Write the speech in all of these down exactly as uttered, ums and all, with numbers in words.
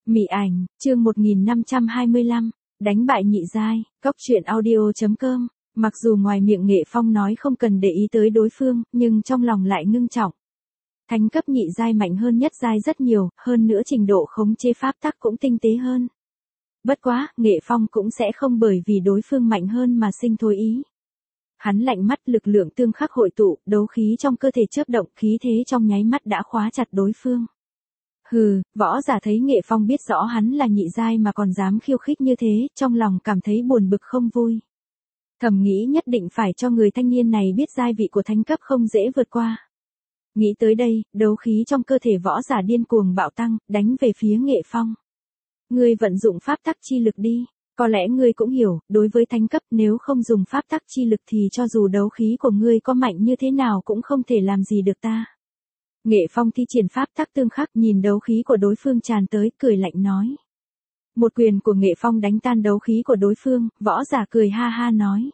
Mị ảnh, chương một nghìn năm trăm hai mươi lăm, đánh bại nhị giai, cốc truyện audio chấm com. Mặc dù ngoài miệng Nghệ Phong nói không cần để ý tới đối phương, nhưng trong lòng lại ngưng trọng. Thánh cấp nhị giai mạnh hơn nhất giai rất nhiều, hơn nữa trình độ khống chế pháp tắc cũng tinh tế hơn. Bất quá, Nghệ Phong cũng sẽ không bởi vì đối phương mạnh hơn mà sinh thôi ý. Hắn lạnh mắt, lực lượng tương khắc hội tụ, đấu khí trong cơ thể chớp động, khí thế trong nháy mắt đã khóa chặt đối phương. Hừ, võ giả thấy Nghệ Phong biết rõ hắn là nhị giai mà còn dám khiêu khích như thế, trong lòng cảm thấy buồn bực không vui. Thầm nghĩ nhất định phải cho người thanh niên này biết giai vị của thánh cấp không dễ vượt qua. Nghĩ tới đây, đấu khí trong cơ thể võ giả điên cuồng bạo tăng, đánh về phía Nghệ Phong. Ngươi vận dụng pháp tắc chi lực đi, có lẽ ngươi cũng hiểu, đối với thánh cấp nếu không dùng pháp tắc chi lực thì cho dù đấu khí của ngươi có mạnh như thế nào cũng không thể làm gì được ta. Nghệ Phong thi triển pháp tắc tương khắc, nhìn đấu khí của đối phương tràn tới, cười lạnh nói. Một quyền của Nghệ Phong đánh tan đấu khí của đối phương, võ giả cười ha ha nói.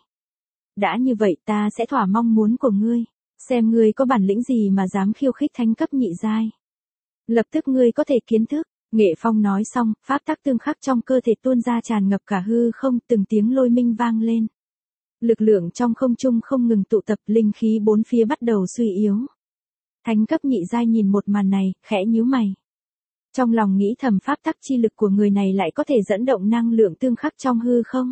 Đã như vậy ta sẽ thỏa mong muốn của ngươi, xem ngươi có bản lĩnh gì mà dám khiêu khích thánh cấp nhị giai. Lập tức ngươi có thể kiến thức. Nghệ Phong nói xong, pháp tắc tương khắc trong cơ thể tuôn ra tràn ngập cả hư không, từng tiếng lôi minh vang lên. Lực lượng trong không trung không ngừng tụ tập, linh khí bốn phía bắt đầu suy yếu. Thánh cấp nhị giai nhìn một màn này, khẽ nhíu mày. Trong lòng nghĩ thầm, pháp tắc chi lực của người này lại có thể dẫn động năng lượng tương khắc trong hư không.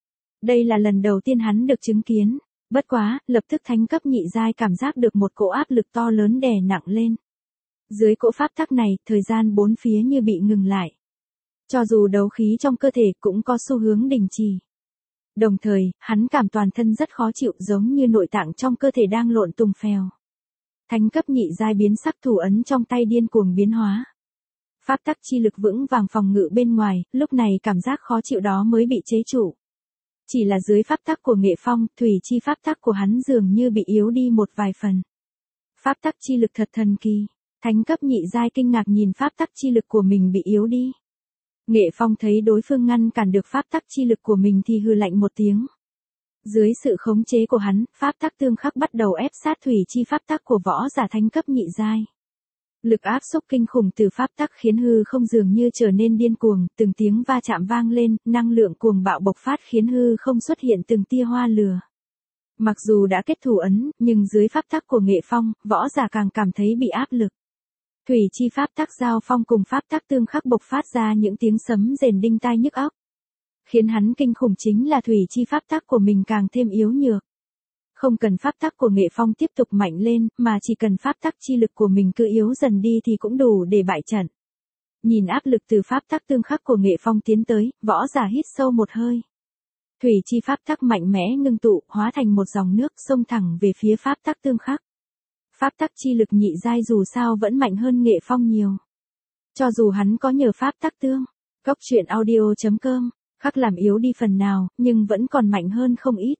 Đây là lần đầu tiên hắn được chứng kiến, bất quá, lập tức thánh cấp nhị giai cảm giác được một cỗ áp lực to lớn đè nặng lên. Dưới cỗ pháp tắc này, thời gian bốn phía như bị ngừng lại. Cho dù đấu khí trong cơ thể cũng có xu hướng đình trì. Đồng thời, hắn cảm toàn thân rất khó chịu, giống như nội tạng trong cơ thể đang lộn tùng phèo. Thánh cấp nhị giai biến sắc, thủ ấn trong tay điên cuồng biến hóa. Pháp tắc chi lực vững vàng phòng ngự bên ngoài, lúc này cảm giác khó chịu đó mới bị chế trụ. Chỉ là dưới pháp tắc của Nghệ Phong, thủy chi pháp tắc của hắn dường như bị yếu đi một vài phần. Pháp tắc chi lực thật thần kỳ. Thánh cấp nhị giai kinh ngạc nhìn pháp tắc chi lực của mình bị yếu đi. Nghệ Phong thấy đối phương ngăn cản được pháp tắc chi lực của mình thì hừ lạnh một tiếng. Dưới sự khống chế của hắn, pháp tắc tương khắc bắt đầu ép sát thủy chi pháp tắc của võ giả thánh cấp nhị giai. Lực áp xúc kinh khủng từ pháp tắc khiến hư không dường như trở nên điên cuồng, từng tiếng va chạm vang lên, năng lượng cuồng bạo bộc phát khiến hư không xuất hiện từng tia hoa lửa. Mặc dù đã kết thủ ấn, nhưng dưới pháp tắc của Nghệ Phong, võ giả càng cảm thấy bị áp lực. Thủy chi pháp tắc giao phong cùng pháp tắc tương khắc bộc phát ra những tiếng sấm rền đinh tai nhức óc. Khiến hắn kinh khủng chính là thủy chi pháp tắc của mình càng thêm yếu nhược. Không cần pháp tắc của Nghệ Phong tiếp tục mạnh lên, mà chỉ cần pháp tắc chi lực của mình cứ yếu dần đi thì cũng đủ để bại trận. Nhìn áp lực từ pháp tắc tương khắc của Nghệ Phong tiến tới, võ giả hít sâu một hơi. Thủy chi pháp tắc mạnh mẽ ngưng tụ, hóa thành một dòng nước xông thẳng về phía pháp tắc tương khắc. Pháp tắc chi lực nhị giai dù sao vẫn mạnh hơn Nghệ Phong nhiều. Cho dù hắn có nhờ pháp tắc tương, cốc truyện audio chấm com, khắc làm yếu đi phần nào, nhưng vẫn còn mạnh hơn không ít.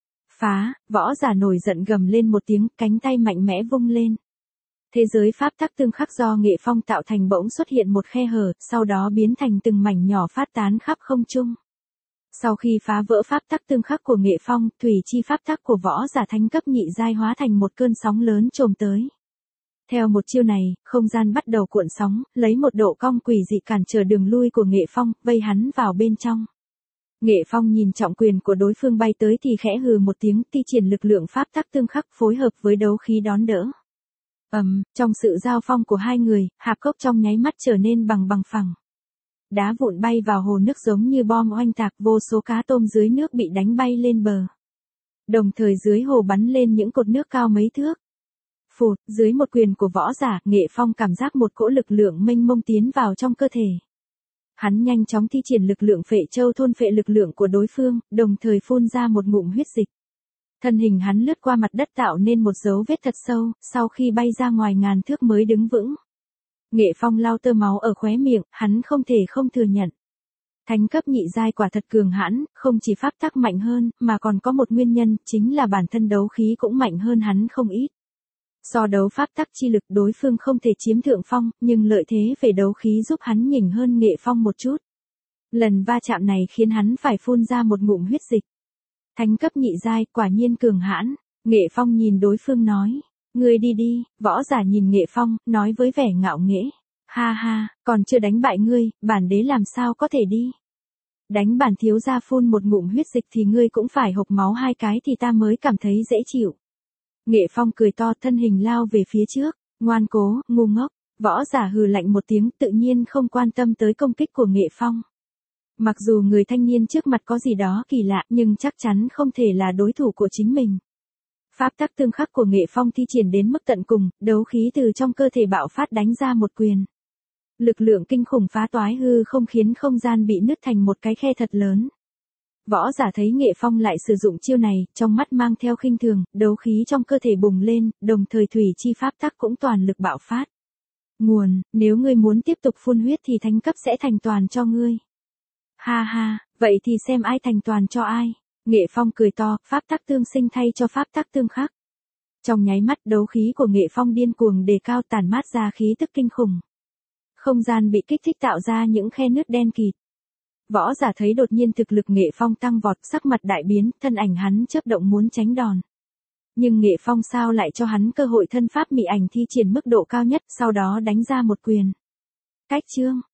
Phá, võ giả nổi giận gầm lên một tiếng, cánh tay mạnh mẽ vung lên. Thế giới pháp tắc tương khắc do Nghệ Phong tạo thành bỗng xuất hiện một khe hở, sau đó biến thành từng mảnh nhỏ phát tán khắp không trung. Sau khi phá vỡ pháp tắc tương khắc của Nghệ Phong, thủy chi pháp tắc của võ giả thánh cấp nhị giai hóa thành một cơn sóng lớn trồm tới. Theo một chiêu này, không gian bắt đầu cuộn sóng, lấy một độ cong quỷ dị cản trở đường lui của Nghệ Phong, vây hắn vào bên trong. Nghệ Phong nhìn trọng quyền của đối phương bay tới thì khẽ hừ một tiếng, thi triển lực lượng pháp tắc tương khắc phối hợp với đấu khí đón đỡ. Ầm, um, trong sự giao phong của hai người, hạp cốc trong nháy mắt trở nên bằng bằng phẳng. Đá vụn bay vào hồ nước giống như bom oanh tạc, vô số cá tôm dưới nước bị đánh bay lên bờ. Đồng thời dưới hồ bắn lên những cột nước cao mấy thước. Phụt, dưới một quyền của võ giả, Nghệ Phong cảm giác một cỗ lực lượng mênh mông tiến vào trong cơ thể. Hắn nhanh chóng thi triển lực lượng phệ châu thôn phệ lực lượng của đối phương, đồng thời phun ra một ngụm huyết dịch. Thân hình hắn lướt qua mặt đất tạo nên một dấu vết thật sâu, sau khi bay ra ngoài ngàn thước mới đứng vững. Nghệ Phong lau tơ máu ở khóe miệng, hắn không thể không thừa nhận. Thánh cấp nhị giai quả thật cường hãn, không chỉ pháp tắc mạnh hơn, mà còn có một nguyên nhân, chính là bản thân đấu khí cũng mạnh hơn hắn không ít. So đấu pháp tắc chi lực đối phương không thể chiếm thượng phong, nhưng lợi thế về đấu khí giúp hắn nhỉnh hơn Nghệ Phong một chút. Lần va chạm này khiến hắn phải phun ra một ngụm huyết dịch. Thánh cấp nhị giai, quả nhiên cường hãn. Nghệ Phong nhìn đối phương nói. Ngươi đi đi, võ giả nhìn Nghệ Phong, nói với vẻ ngạo nghễ. Ha ha, còn chưa đánh bại ngươi, bản đế làm sao có thể đi. Đánh bản thiếu gia phun một ngụm huyết dịch thì ngươi cũng phải hộc máu hai cái thì ta mới cảm thấy dễ chịu. Nghệ Phong cười to, thân hình lao về phía trước, ngoan cố, ngu ngốc. Võ giả hừ lạnh một tiếng, tự nhiên không quan tâm tới công kích của Nghệ Phong. Mặc dù người thanh niên trước mặt có gì đó kỳ lạ, nhưng chắc chắn không thể là đối thủ của chính mình. Pháp tắc tương khắc của Nghệ Phong thi triển đến mức tận cùng, đấu khí từ trong cơ thể bạo phát đánh ra một quyền. Lực lượng kinh khủng phá toái hư không khiến không gian bị nứt thành một cái khe thật lớn. Võ giả thấy Nghệ Phong lại sử dụng chiêu này, trong mắt mang theo khinh thường, đấu khí trong cơ thể bùng lên, đồng thời thủy chi pháp tắc cũng toàn lực bạo phát. Nguồn, nếu ngươi muốn tiếp tục phun huyết thì thánh cấp sẽ thành toàn cho ngươi. Ha ha, vậy thì xem ai thành toàn cho ai. Nghệ Phong cười to, pháp tắc tương sinh thay cho pháp tắc tương khắc. Trong nháy mắt đấu khí của Nghệ Phong điên cuồng đề cao, tản mát ra khí tức kinh khủng. Không gian bị kích thích tạo ra những khe nứt đen kịt. Võ giả thấy đột nhiên thực lực Nghệ Phong tăng vọt, sắc mặt đại biến, thân ảnh hắn chớp động muốn tránh đòn. Nhưng Nghệ Phong sao lại cho hắn cơ hội thân pháp mị ảnh thi triển mức độ cao nhất, sau đó đánh ra một quyền. Cách chương